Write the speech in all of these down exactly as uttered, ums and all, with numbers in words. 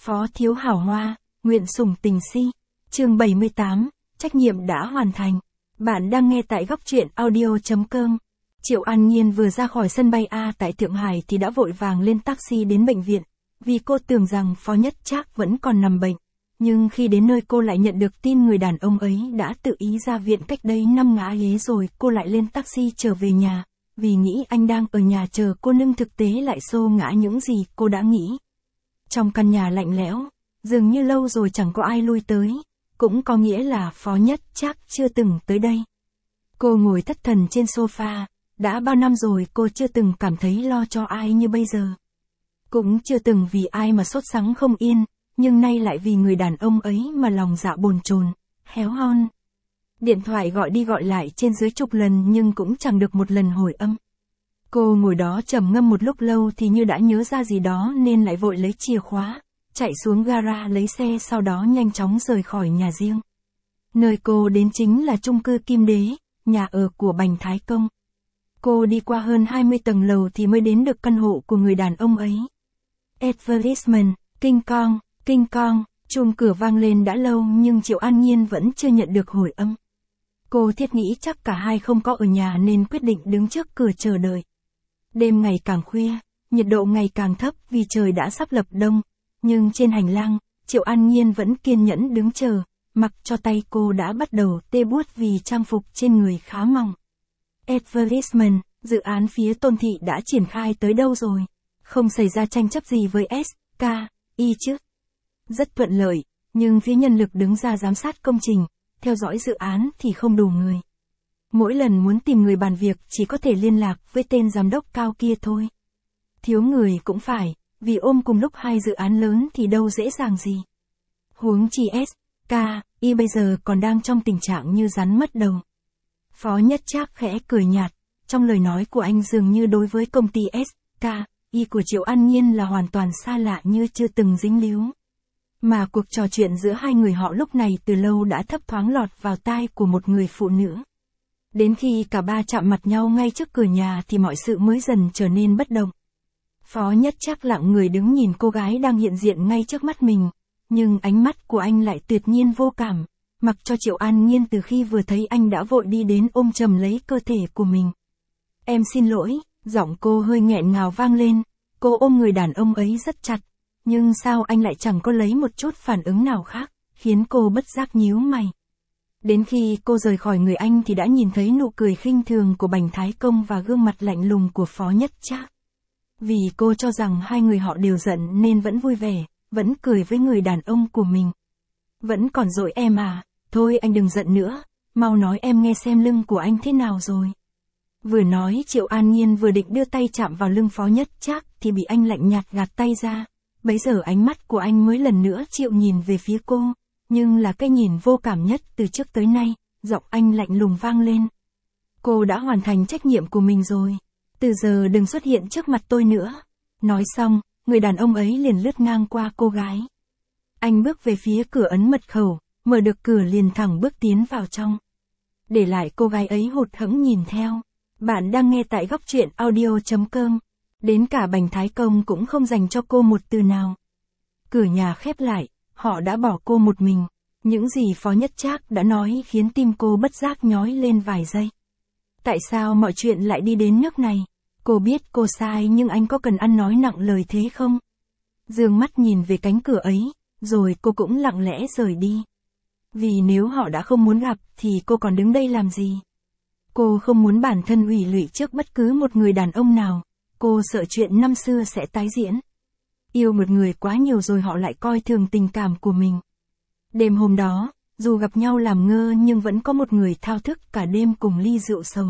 Phó thiếu hảo hoa, nguyện sủng tình si. Chương bảy mươi tám, trách nhiệm đã hoàn thành. Bạn đang nghe tại góc truyện audio chấm com. Triệu An Nhiên vừa ra khỏi sân bay A tại Thượng Hải thì đã vội vàng lên taxi đến bệnh viện, vì cô tưởng rằng Phó Nhất Trác vẫn còn nằm bệnh. Nhưng khi đến nơi cô lại nhận được tin người đàn ông ấy đã tự ý ra viện cách đây năm ngã ghế rồi. Cô lại lên taxi trở về nhà, vì nghĩ anh đang ở nhà chờ cô, nhưng thực tế lại xô ngã những gì cô đã nghĩ. Trong căn nhà lạnh lẽo, dường như lâu rồi chẳng có ai lui tới, cũng có nghĩa là Phó Nhất Trác chưa từng tới đây. Cô ngồi thất thần trên sofa, đã bao năm rồi cô chưa từng cảm thấy lo cho ai như bây giờ. Cũng chưa từng vì ai mà sốt sắng không yên, nhưng nay lại vì người đàn ông ấy mà lòng dạ bồn chồn, héo hon. Điện thoại gọi đi gọi lại trên dưới chục lần nhưng cũng chẳng được một lần hồi âm. Cô ngồi đó trầm ngâm một lúc lâu thì như đã nhớ ra gì đó nên lại vội lấy chìa khóa, chạy xuống gara lấy xe, sau đó nhanh chóng rời khỏi nhà riêng. Nơi cô đến chính là chung cư Kim Đế, nhà ở của Bành Thái Công. Cô đi qua hơn hai mươi tầng lầu thì mới đến được căn hộ của người đàn ông ấy. Advertisement, King Kong, King Kong, chuông cửa vang lên đã lâu nhưng Triệu An Nhiên vẫn chưa nhận được hồi âm. Cô thiết nghĩ chắc cả hai không có ở nhà nên quyết định đứng trước cửa chờ đợi. Đêm ngày càng khuya, nhiệt độ ngày càng thấp vì trời đã sắp lập đông, nhưng trên hành lang, Triệu An Nhiên vẫn kiên nhẫn đứng chờ, mặc cho tay cô đã bắt đầu tê buốt vì trang phục trên người khá mỏng. Advertisement, dự án phía Tôn Thị đã triển khai tới đâu rồi? Không xảy ra tranh chấp gì với ét ca i chứ? Rất thuận lợi, nhưng phía nhân lực đứng ra giám sát công trình, theo dõi dự án thì không đủ người. Mỗi lần muốn tìm người bàn việc chỉ có thể liên lạc với tên giám đốc cao kia thôi. Thiếu người cũng phải, vì ôm cùng lúc hai dự án lớn thì đâu dễ dàng gì. Huống chi ét ca i bây giờ còn đang trong tình trạng như rắn mất đầu. Phó Nhất Trác khẽ cười nhạt, trong lời nói của anh dường như đối với công ty ét ca i của Triệu An Nhiên là hoàn toàn xa lạ như chưa từng dính líu. Mà cuộc trò chuyện giữa hai người họ lúc này từ lâu đã thấp thoáng lọt vào tai của một người phụ nữ. Đến khi cả ba chạm mặt nhau ngay trước cửa nhà thì mọi sự mới dần trở nên bất động. Phó Nhất Trác lặng người đứng nhìn cô gái đang hiện diện ngay trước mắt mình, nhưng ánh mắt của anh lại tuyệt nhiên vô cảm, mặc cho Triệu An Nhiên từ khi vừa thấy anh đã vội đi đến ôm chầm lấy cơ thể của mình. Em xin lỗi, giọng cô hơi nghẹn ngào vang lên, cô ôm người đàn ông ấy rất chặt, nhưng sao anh lại chẳng có lấy một chút phản ứng nào khác, khiến cô bất giác nhíu mày. Đến khi cô rời khỏi người anh thì đã nhìn thấy nụ cười khinh thường của Bành Thái Công và gương mặt lạnh lùng của Phó Nhất Trác. Vì cô cho rằng hai người họ đều giận nên vẫn vui vẻ, vẫn cười với người đàn ông của mình. Vẫn còn dỗi em à, thôi anh đừng giận nữa, mau nói em nghe xem lưng của anh thế nào rồi. Vừa nói Triệu An Nhiên vừa định đưa tay chạm vào lưng Phó Nhất Trác thì bị anh lạnh nhạt gạt tay ra. Bấy giờ ánh mắt của anh mới lần nữa chịu nhìn về phía cô, nhưng là cái nhìn vô cảm nhất từ trước tới nay, giọng anh lạnh lùng vang lên. Cô đã hoàn thành trách nhiệm của mình rồi, từ giờ đừng xuất hiện trước mặt tôi nữa. Nói xong, người đàn ông ấy liền lướt ngang qua cô gái. Anh bước về phía cửa ấn mật khẩu, mở được cửa liền thẳng bước tiến vào trong. Để lại cô gái ấy hụt hẫng nhìn theo. Bạn đang nghe tại góc truyện audio chấm com. Đến cả Bành Thái Công cũng không dành cho cô một từ nào. Cửa nhà khép lại, họ đã bỏ cô một mình. Những gì Phó Nhất Trác đã nói khiến tim cô bất giác nhói lên vài giây. Tại sao mọi chuyện lại đi đến nước này? Cô biết cô sai nhưng anh có cần ăn nói nặng lời thế không? Dương mắt nhìn về cánh cửa ấy, rồi cô cũng lặng lẽ rời đi. Vì nếu họ đã không muốn gặp thì cô còn đứng đây làm gì? Cô không muốn bản thân ủy lụy trước bất cứ một người đàn ông nào. Cô sợ chuyện năm xưa sẽ tái diễn. Yêu một người quá nhiều rồi họ lại coi thường tình cảm của mình. Đêm hôm đó, dù gặp nhau làm ngơ nhưng vẫn có một người thao thức cả đêm cùng ly rượu sầu.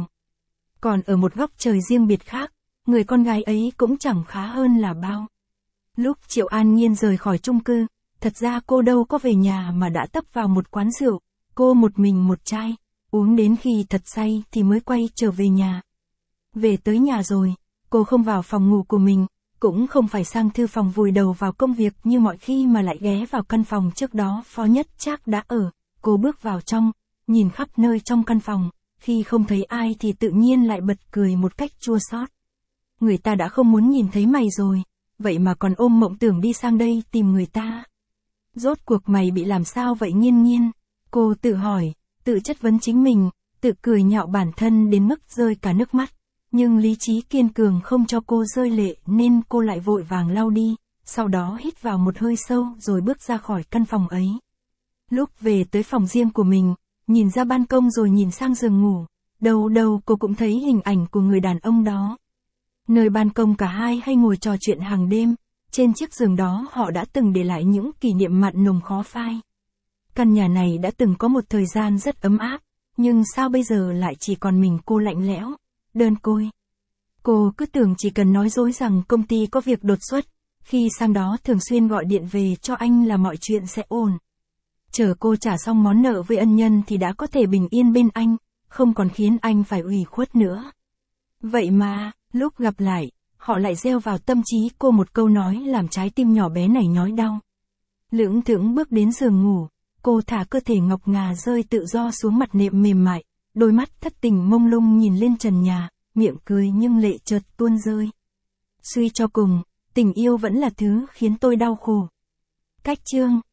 Còn ở một góc trời riêng biệt khác, người con gái ấy cũng chẳng khá hơn là bao. Lúc Triệu An Nhiên rời khỏi chung cư, thật ra cô đâu có về nhà mà đã tấp vào một quán rượu, cô một mình một chai, uống đến khi thật say thì mới quay trở về nhà. Về tới nhà rồi, cô không vào phòng ngủ của mình, cũng không phải sang thư phòng vùi đầu vào công việc như mọi khi mà lại ghé vào căn phòng trước đó Phó Nhất Trác đã ở. Cô bước vào trong, nhìn khắp nơi trong căn phòng, khi không thấy ai thì tự nhiên lại bật cười một cách chua xót. Người ta đã không muốn nhìn thấy mày rồi, vậy mà còn ôm mộng tưởng đi sang đây tìm người ta. Rốt cuộc mày bị làm sao vậy Nhiên Nhiên? Cô tự hỏi, tự chất vấn chính mình, tự cười nhạo bản thân đến mức rơi cả nước mắt. Nhưng lý trí kiên cường không cho cô rơi lệ nên cô lại vội vàng lau đi, sau đó hít vào một hơi sâu rồi bước ra khỏi căn phòng ấy. Lúc về tới phòng riêng của mình, nhìn ra ban công rồi nhìn sang giường ngủ, đâu đâu cô cũng thấy hình ảnh của người đàn ông đó. Nơi ban công cả hai hay ngồi trò chuyện hàng đêm, trên chiếc giường đó họ đã từng để lại những kỷ niệm mặn nồng khó phai. Căn nhà này đã từng có một thời gian rất ấm áp, nhưng sao bây giờ lại chỉ còn mình cô lạnh lẽo, đơn côi. Cô cứ tưởng chỉ cần nói dối rằng công ty có việc đột xuất, khi sang đó thường xuyên gọi điện về cho anh là mọi chuyện sẽ ổn. Chờ cô trả xong món nợ với ân nhân thì đã có thể bình yên bên anh, không còn khiến anh phải ủy khuất nữa. Vậy mà, lúc gặp lại, họ lại gieo vào tâm trí cô một câu nói làm trái tim nhỏ bé này nhói đau. Lững thững bước đến giường ngủ, cô thả cơ thể ngọc ngà rơi tự do xuống mặt nệm mềm mại, đôi mắt thất tình mông lung nhìn lên trần nhà, miệng cười nhưng lệ chợt tuôn rơi. Suy cho cùng, tình yêu vẫn là thứ khiến tôi đau khổ. Cách chương